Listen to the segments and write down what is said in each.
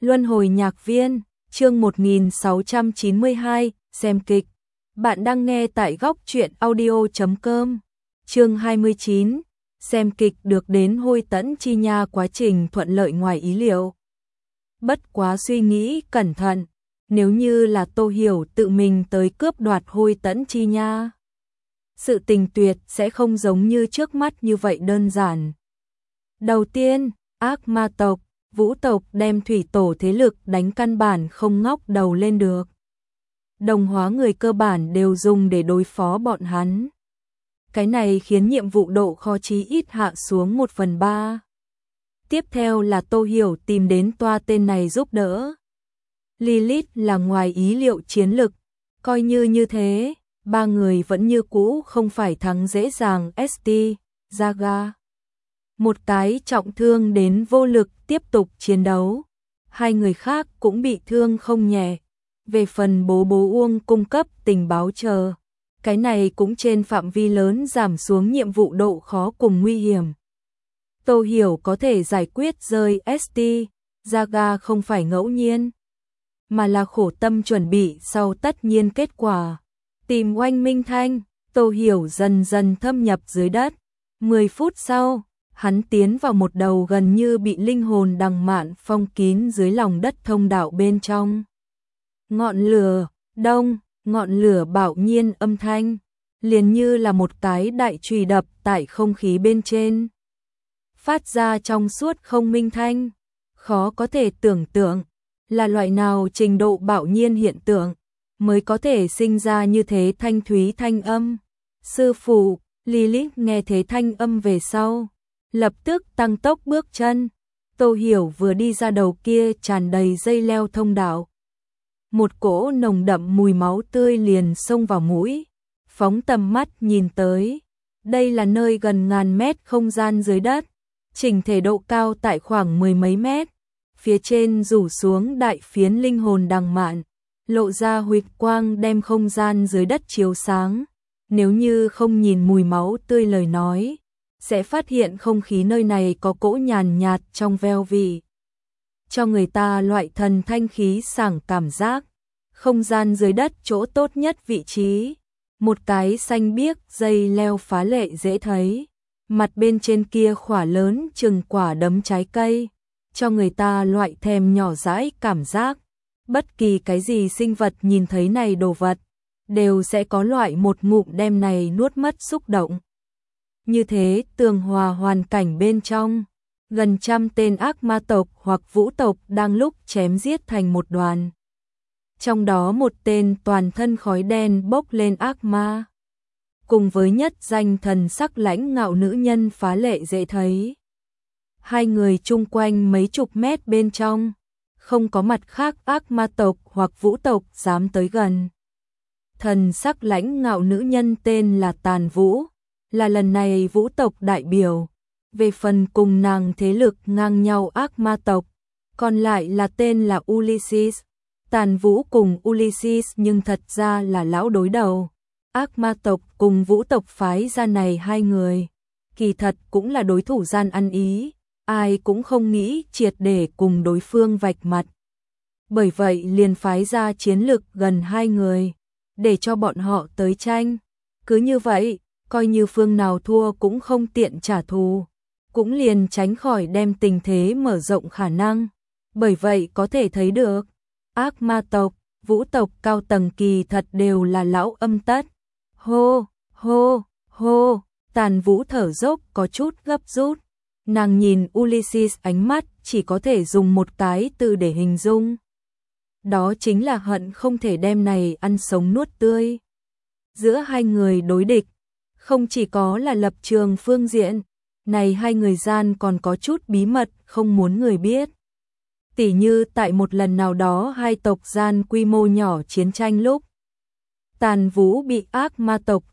Luân hồi nhạc viên, chương 1692, xem kịch. Bạn đang nghe tại góc truyện audio.com. Chương 29, xem kịch được đến Hôi Tẫn Chi Nha, quá trình thuận lợi ngoài ý liệu. Bất quá suy nghĩ cẩn thận, nếu như là Tô Hiểu tự mình tới cướp đoạt Hôi Tẫn Chi Nha, sự tình tuyệt sẽ không giống như trước mắt như vậy đơn giản. Đầu tiên, ác ma tộc, Vũ tộc đem thủy tổ thế lực đánh căn bản không ngóc đầu lên được. Đồng hóa người cơ bản đều dùng để đối phó bọn hắn. Cái này khiến nhiệm vụ độ khó chí ít hạ xuống 1/3. Tiếp theo là Tô Hiểu tìm đến toa tên này giúp đỡ. Lilith là ngoài ý liệu chiến lực, coi như thế, ba người vẫn như cũ không phải thắng dễ dàng. ST, Zaga. Một cái trọng thương đến vô lực tiếp tục chiến đấu. Hai người khác cũng bị thương không nhẹ. Về phần bố Uông cung cấp tình báo chờ, cái này cũng trên phạm vi lớn giảm xuống nhiệm vụ độ khó cùng nguy hiểm. Tô Hiểu có thể giải quyết rơi ST, Zaga không phải ngẫu nhiên, mà là khổ tâm chuẩn bị sau tất nhiên kết quả. Tìm Oanh Minh Thanh, Tô Hiểu dần dần thâm nhập dưới đất. 10 phút sau, hắn tiến vào một đầu gần như bị linh hồn đằng mạn phong kín dưới lòng đất thông đạo bên trong. Ngọn lửa, đông, ngọn lửa bạo nhiên âm thanh, liền như là một cái đại chùy đập tại không khí bên trên. Phát ra trong suốt không minh thanh, khó có thể tưởng tượng, là loại nào trình độ bạo nhiên hiện tượng, mới có thể sinh ra như thế thanh thúy thanh âm. Sư phụ, Lilith nghe thấy thanh âm về sau, lập tức tăng tốc bước chân. Tô Hiểu vừa đi ra đầu kia tràn đầy dây leo thông đạo. Một cỗ nồng đậm mùi máu tươi liền xông vào mũi. Phóng tầm mắt nhìn tới, đây là nơi gần ngàn mét không gian dưới đất, chỉnh thể độ cao tại khoảng 10 mấy mét. Phía trên rủ xuống đại phiến linh hồn đằng mạn, lộ ra huỳnh quang đem không gian dưới đất chiếu sáng. Nếu như không nhìn mùi máu tươi lời nói, sẽ phát hiện không khí nơi này có cỗ nhàn nhạt trong veo vị, cho người ta loại thần thanh khí sảng cảm giác. Không gian dưới đất chỗ tốt nhất vị trí, một cái xanh biếc dây leo phá lệ dễ thấy, mặt bên trên kia khỏa lớn chừng quả đấm trái cây, cho người ta loại thèm nhỏ dãi cảm giác. Bất kỳ cái gì sinh vật nhìn thấy này đồ vật, đều sẽ có loại một ngụm đem này nuốt mất xúc động. Như thế tường hòa hoàn cảnh bên trong, gần 100 tên ác ma tộc hoặc vũ tộc đang lúc chém giết thành một đoàn. Trong đó một tên toàn thân khói đen bốc lên ác ma, cùng với nhất danh thần sắc lãnh ngạo nữ nhân phá lệ dễ thấy. Hai người chung quanh mấy chục mét bên trong, không có mặt khác ác ma tộc hoặc vũ tộc dám tới gần. Thần sắc lãnh ngạo nữ nhân tên là Tàn Vũ, là lần này vũ tộc đại biểu. Về phần cùng nàng thế lực ngang nhau ác ma tộc, còn lại là tên là Ulysses. Tàn Vũ cùng Ulysses nhưng thật ra là lão đối đầu. Ác ma tộc cùng vũ tộc phái ra này hai người, kỳ thật cũng là đối thủ gian ăn ý, ai cũng không nghĩ triệt để cùng đối phương vạch mặt. Bởi vậy liền phái ra chiến lực gần hai người, để cho bọn họ tới tranh. Cứ như vậy, coi như phương nào thua cũng không tiện trả thù, cũng liền tránh khỏi đem tình thế mở rộng khả năng. Bởi vậy có thể thấy được, ác ma tộc, vũ tộc cao tầng kỳ thật đều là lão âm tất. Hô, hô, hô, Tàn Vũ thở dốc có chút gấp rút. Nàng nhìn Ulysses ánh mắt chỉ có thể dùng một cái từ để hình dung. Đó chính là hận không thể đem này ăn sống nuốt tươi. Giữa hai người đối địch, không chỉ có là lập trường phương diện, này hai người gian còn có chút bí mật không muốn người biết. Tỉ như tại một lần nào đó hai tộc gian quy mô nhỏ chiến tranh lúc, Tàn Vũ bị ác ma tộc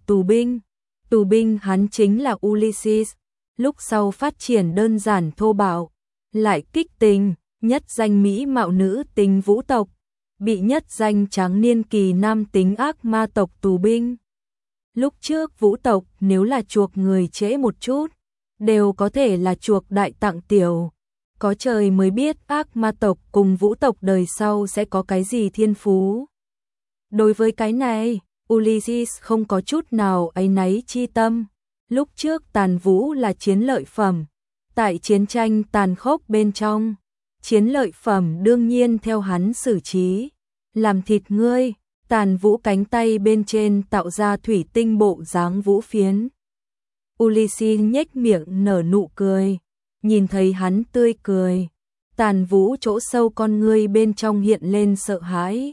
tù binh hắn chính là Ulysses, lúc sau phát triển đơn giản thô bạo, lại kích tình, nhất danh mỹ mạo nữ tính vũ tộc, bị nhất danh tráng niên kỳ nam tính ác ma tộc tù binh. Lúc trước vũ tộc nếu là chuộc người trễ một chút, đều có thể là chuộc đại tặng tiểu. Có trời mới biết ác ma tộc cùng vũ tộc đời sau sẽ có cái gì thiên phú. Đối với cái này, Ulysses không có chút nào áy náy chi tâm. Lúc trước Tàn Vũ là chiến lợi phẩm. Tại chiến tranh tàn khốc bên trong, chiến lợi phẩm đương nhiên theo hắn xử trí. Làm thịt ngươi, Tàn Vũ cánh tay bên trên tạo ra thủy tinh bộ dáng vũ phiến. Ulysses nhếch miệng nở nụ cười. Nhìn thấy hắn tươi cười, Tàn Vũ chỗ sâu con ngươi bên trong hiện lên sợ hãi.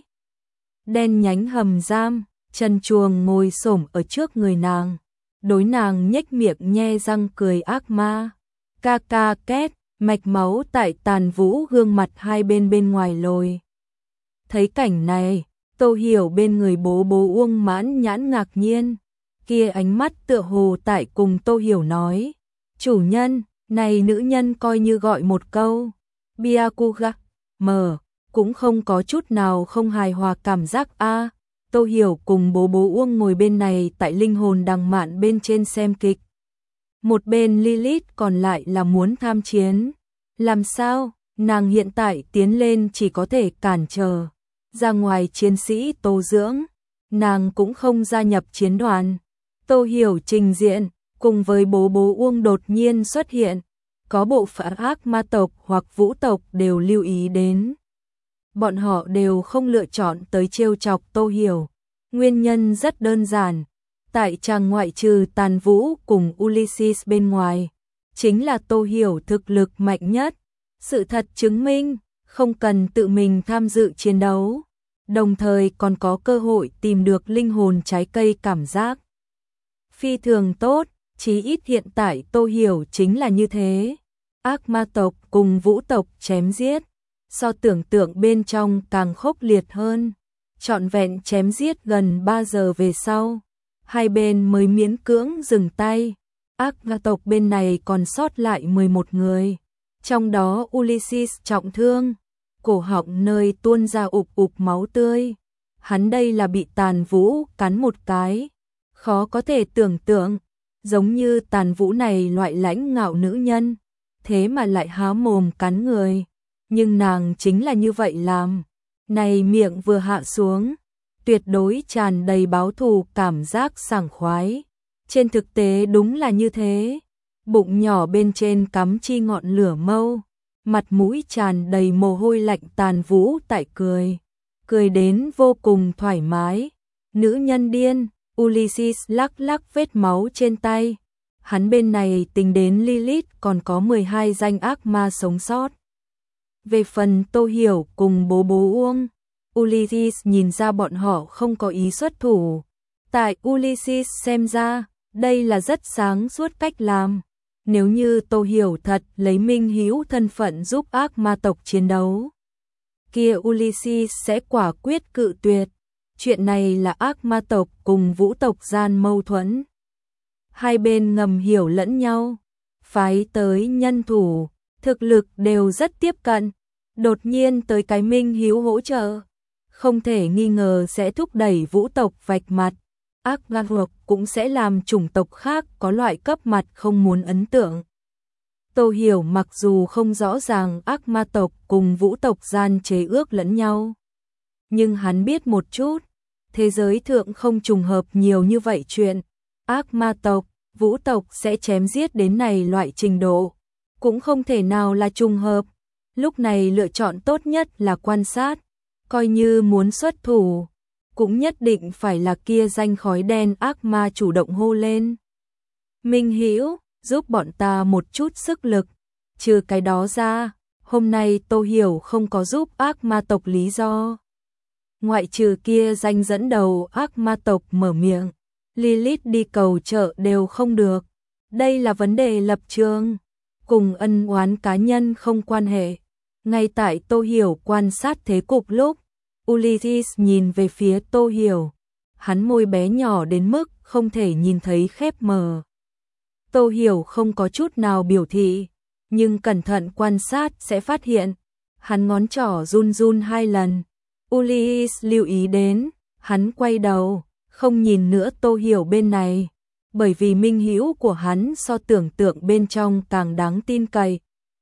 Đen nhánh hầm giam, Trần Chuồng ngồi xổm ở trước người nàng, đối nàng nhếch miệng nhe răng cười ác ma. Ca ca két, mạch máu tại Tàn Vũ gương mặt hai bên ngoài lồi. Thấy cảnh này, Tô Hiểu bên người bố Uông Mãn Nhãn ngạc nhiên, kia ánh mắt tựa hồ tại cùng Tô Hiểu nói, chủ nhân, này nữ nhân coi như gọi một câu, Byakuga, mờ, cũng không có chút nào không hài hòa cảm giác a. Tô Hiểu cùng bố Uông ngồi bên này tại linh hồn đằng mạn bên trên xem kịch. Một bên Lilith còn lại là muốn tham chiến. Làm sao, nàng hiện tại tiến lên chỉ có thể cản trở. Ra ngoài chiến sĩ Tô Dưỡng, nàng cũng không gia nhập chiến đoàn. Tô Hiểu trình diện, cùng với bố Uông đột nhiên xuất hiện. Có bộ phận ác ma tộc hoặc vũ tộc đều lưu ý đến. Bọn họ đều không lựa chọn tới trêu chọc Tô Hiểu. Nguyên nhân rất đơn giản. Tại chàng ngoại trừ Tàn Vũ cùng Ulysses bên ngoài, chính là Tô Hiểu thực lực mạnh nhất. Sự thật chứng minh, không cần tự mình tham dự chiến đấu, đồng thời còn có cơ hội tìm được linh hồn trái cây cảm giác. Phi thường tốt, chí ít hiện tại Tô Hiểu chính là như thế. Ác ma tộc cùng vũ tộc chém giết, so tưởng tượng bên trong càng khốc liệt hơn. Trọn vẹn chém giết gần 3 giờ về sau, hai bên mới miễn cưỡng dừng tay. Ác ma tộc bên này còn sót lại 11 người, trong đó Ulysses trọng thương, cổ họng nơi tuôn ra ục máu tươi. Hắn đây là bị Tàn Vũ cắn một cái, khó có thể tưởng tượng, giống như Tàn Vũ này loại lãnh ngạo nữ nhân, thế mà lại há mồm cắn người, nhưng nàng chính là như vậy làm. Này miệng vừa hạ xuống, tuyệt đối tràn đầy báo thù cảm giác sảng khoái. Trên thực tế đúng là như thế. Bụng nhỏ bên trên cắm chi ngọn lửa mâu, mặt mũi tràn đầy mồ hôi lạnh Tàn Vũ tại cười đến vô cùng thoải mái. Nữ nhân điên, Ulysses lắc vết máu trên tay. Hắn bên này tính đến Lilith còn có 12 danh ác ma sống sót. Về phần Tô Hiểu cùng bố Uông, Ulysses nhìn ra bọn họ không có ý xuất thủ. Tại Ulysses xem ra, đây là rất sáng suốt cách làm. Nếu như Tô Hiểu thật lấy Minh Hữu thân phận giúp ác ma tộc chiến đấu, kia Ulysses sẽ quả quyết cự tuyệt. Chuyện này là ác ma tộc cùng vũ tộc gian mâu thuẫn. Hai bên ngầm hiểu lẫn nhau, phái tới nhân thủ, thực lực đều rất tiếp cận. Đột nhiên tới cái Minh Hữu hỗ trợ, không thể nghi ngờ sẽ thúc đẩy vũ tộc vạch mặt. Ác ma tộc cũng sẽ làm chủng tộc khác có loại cấp mặt không muốn ấn tượng. Tô Hiểu mặc dù không rõ ràng ác ma tộc cùng vũ tộc gian chế ước lẫn nhau, nhưng hắn biết một chút, thế giới thượng không trùng hợp nhiều như vậy chuyện. Ác ma tộc, vũ tộc sẽ chém giết đến này loại trình độ, cũng không thể nào là trùng hợp. Lúc này lựa chọn tốt nhất là quan sát, coi như muốn xuất thủ, cũng nhất định phải là kia danh khói đen ác ma chủ động hô lên. Minh Hữu, giúp bọn ta một chút sức lực. Trừ cái đó ra, hôm nay Tô Hiểu không có giúp ác ma tộc lý do. Ngoại trừ kia danh dẫn đầu ác ma tộc mở miệng, Lilith đi cầu trợ đều không được. Đây là vấn đề lập trường, cùng ân oán cá nhân không quan hệ. Ngay tại Tô Hiểu quan sát thế cục lúc, Ulysses nhìn về phía Tô Hiểu, hắn môi bé nhỏ đến mức không thể nhìn thấy khép mờ. Tô Hiểu không có chút nào biểu thị, nhưng cẩn thận quan sát sẽ phát hiện, hắn ngón trỏ run 2 lần. Ulysses lưu ý đến, hắn quay đầu, không nhìn nữa Tô Hiểu bên này, bởi vì Minh Hữu của hắn so tưởng tượng bên trong càng đáng tin cậy.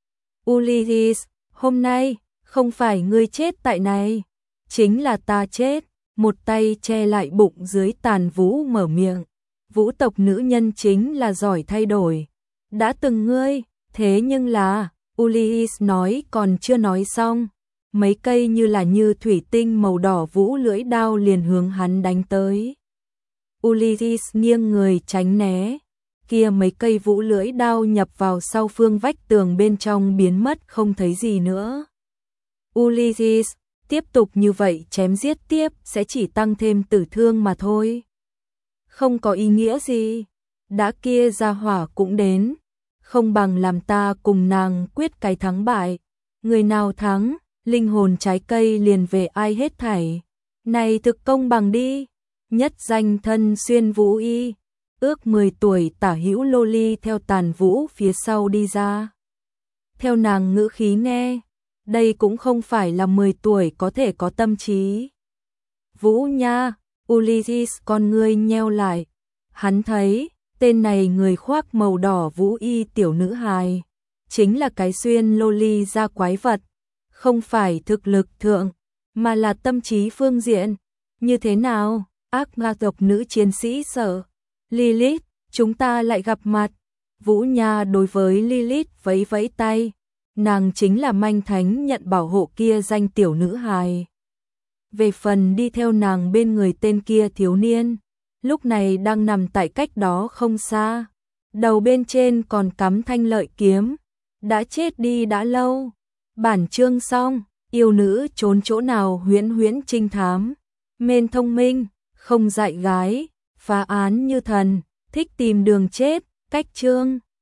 Ulysses, hôm nay, không phải ngươi chết tại này, chính là ta chết. Một tay che lại bụng dưới Tàn Vũ mở miệng. Vũ tộc nữ nhân chính là giỏi thay đổi. Đã từng ngươi, thế nhưng là, Ulysses nói còn chưa nói xong. Mấy cây như thủy tinh màu đỏ vũ lưỡi đao liền hướng hắn đánh tới. Ulysses nghiêng người tránh né. Kia mấy cây vũ lưỡi đao nhập vào sau phương vách tường bên trong biến mất không thấy gì nữa. Ulysses, tiếp tục như vậy chém giết tiếp sẽ chỉ tăng thêm tử thương mà thôi. Không có ý nghĩa gì. Đã kia ra hỏa cũng đến. Không bằng làm ta cùng nàng quyết cái thắng bại. Người nào thắng, linh hồn trái cây liền về ai hết thảy. Này thực công bằng đi. Nhất danh thân xuyên vũ y. Ước 10 tuổi tả hữu loli theo Tàn Vũ phía sau đi ra. Theo nàng ngữ khí nghe, đây cũng không phải là 10 tuổi có thể có tâm trí. Vũ nha, Ulysses con ngươi nheo lại. Hắn thấy, tên này người khoác màu đỏ vũ y tiểu nữ hài. Chính là cái xuyên loli ra quái vật. Không phải thực lực thượng, mà là tâm trí phương diện. Như thế nào, ác ma tộc nữ chiến sĩ sợ. Lilith, chúng ta lại gặp mặt. Vũ Nha đối với Lilith vẫy vẫy tay. Nàng chính là manh thánh nhận bảo hộ kia danh tiểu nữ hài. Về phần đi theo nàng bên người tên kia thiếu niên, lúc này đang nằm tại cách đó không xa. Đầu bên trên còn cắm thanh lợi kiếm. Đã chết đi đã lâu. Bản chương xong, yêu nữ trốn chỗ nào huyễn huyễn trinh thám. Mên thông minh, không dạy gái, phá án như thần, thích tìm đường chết, cách chương.